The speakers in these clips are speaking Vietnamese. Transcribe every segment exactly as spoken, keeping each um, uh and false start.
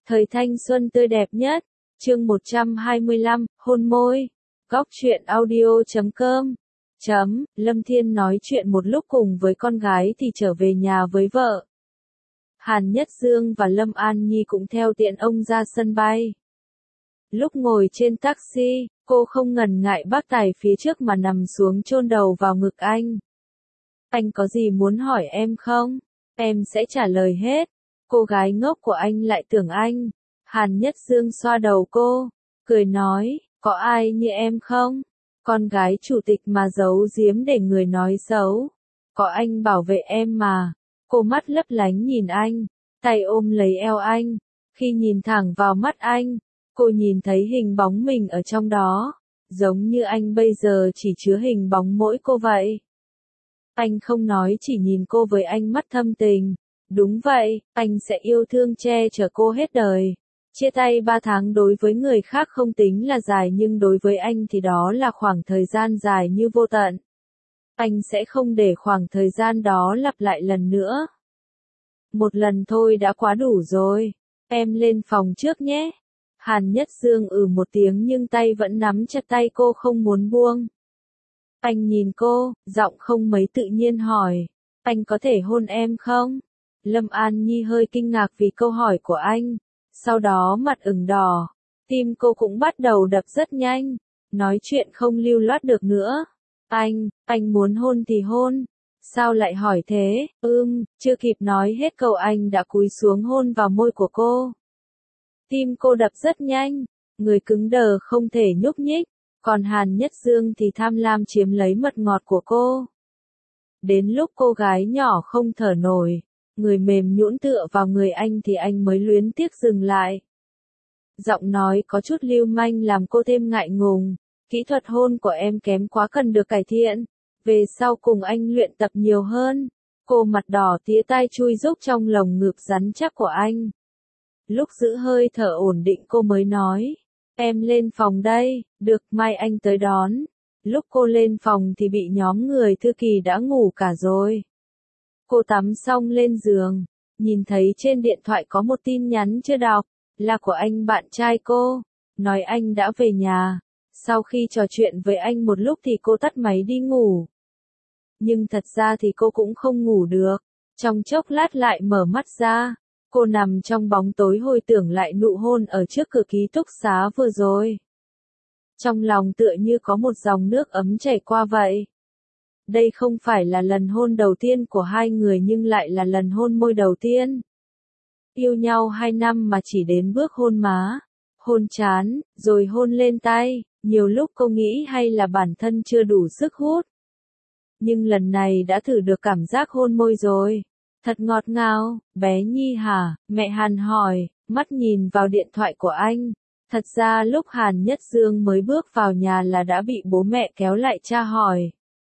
Thời thanh xuân tươi đẹp nhất. Chương một trăm hai mươi lăm, hôn môi. Góc truyện audio chấm com. Chấm, Lâm Thiên nói chuyện một lúc cùng với con gái thì trở về nhà với vợ. Hàn Nhất Dương và Lâm An Nhi cũng theo tiện ông ra sân bay. Lúc ngồi trên taxi, cô không ngần ngại bác tài phía trước mà nằm xuống chôn đầu vào ngực anh. Anh có gì muốn hỏi em không? Em sẽ trả lời hết. Cô gái ngốc của anh lại tưởng anh. Hàn Nhất Dương xoa đầu cô, cười nói, có ai như em không? Con gái chủ tịch mà giấu giếm để người nói xấu. Có anh bảo vệ em mà. Cô mắt lấp lánh nhìn anh, tay ôm lấy eo anh. Khi nhìn thẳng vào mắt anh, cô nhìn thấy hình bóng mình ở trong đó. Giống như anh bây giờ chỉ chứa hình bóng mỗi cô vậy. Anh không nói, chỉ nhìn cô với ánh mắt thâm tình. Đúng vậy, anh sẽ yêu thương che chở cô hết đời. Chia tay ba tháng đối với người khác không tính là dài, nhưng đối với anh thì đó là khoảng thời gian dài như vô tận. Anh sẽ không để khoảng thời gian đó lặp lại lần nữa. Một lần thôi đã quá đủ rồi. Em lên phòng trước nhé. Hàn Nhất Dương ừ một tiếng nhưng tay vẫn nắm chặt tay cô không muốn buông. Anh nhìn cô, giọng không mấy tự nhiên hỏi, anh có thể hôn em không? Lâm An Nhi hơi kinh ngạc vì câu hỏi của anh, sau đó mặt ửng đỏ, tim cô cũng bắt đầu đập rất nhanh, nói chuyện không lưu loát được nữa. Anh, anh muốn hôn thì hôn, sao lại hỏi thế? Ưm, chưa kịp nói hết câu anh đã cúi xuống hôn vào môi của cô. Tim cô đập rất nhanh, người cứng đờ không thể nhúc nhích, còn Hàn Nhất Dương thì tham lam chiếm lấy mật ngọt của cô. Đến lúc cô gái nhỏ không thở nổi, người mềm nhũn tựa vào người anh thì anh mới luyến tiếc dừng lại. Giọng nói có chút lưu manh làm cô thêm ngại ngùng, kỹ thuật hôn của em kém quá, cần được cải thiện, về sau cùng anh luyện tập nhiều hơn. Cô mặt đỏ tía tai chui rúc trong lồng ngực rắn chắc của anh. Lúc giữ hơi thở ổn định cô mới nói, em lên phòng đây, được, mai anh tới đón. Lúc cô lên phòng thì bị nhóm người thư ký đã ngủ cả rồi. Cô tắm xong lên giường, nhìn thấy trên điện thoại có một tin nhắn chưa đọc, là của anh bạn trai cô, nói anh đã về nhà. Sau khi trò chuyện với anh một lúc thì cô tắt máy đi ngủ. Nhưng thật ra thì cô cũng không ngủ được, trong chốc lát lại mở mắt ra. Cô nằm trong bóng tối hồi tưởng lại nụ hôn ở trước cửa ký túc xá vừa rồi. Trong lòng tựa như có một dòng nước ấm chảy qua vậy. Đây không phải là lần hôn đầu tiên của hai người nhưng lại là lần hôn môi đầu tiên. Yêu nhau hai năm mà chỉ đến bước hôn má, hôn trán, rồi hôn lên tay, nhiều lúc cô nghĩ hay là bản thân chưa đủ sức hút. Nhưng lần này đã thử được cảm giác hôn môi rồi. Thật ngọt ngào, bé Nhi hả? Mẹ Hàn hỏi, mắt nhìn vào điện thoại của anh. Thật ra lúc Hàn Nhất Dương mới bước vào nhà là đã bị bố mẹ kéo lại tra hỏi.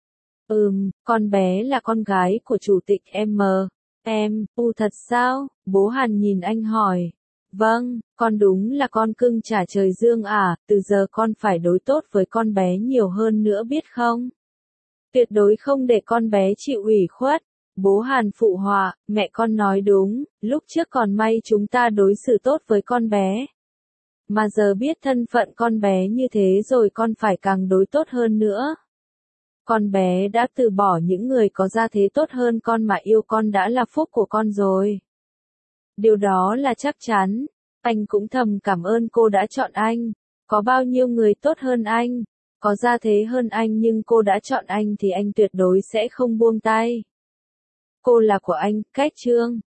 Ừm, con bé là con gái của chủ tịch em. Em, u thật sao? Bố Hàn nhìn anh hỏi. Vâng, con đúng là con cưng trả trời Dương à, từ giờ con phải đối tốt với con bé nhiều hơn nữa biết không? Tuyệt đối không để con bé chịu ủy khuất. Bố Hàn phụ họa, mẹ con nói đúng, lúc trước còn may chúng ta đối xử tốt với con bé. Mà giờ biết thân phận con bé như thế rồi con phải càng đối tốt hơn nữa. Con bé đã từ bỏ những người có gia thế tốt hơn con mà yêu con đã là phúc của con rồi. Điều đó là chắc chắn. Anh cũng thầm cảm ơn cô đã chọn anh. Có bao nhiêu người tốt hơn anh, có gia thế hơn anh nhưng cô đã chọn anh thì anh tuyệt đối sẽ không buông tay. Cô là của anh, Cách Trương.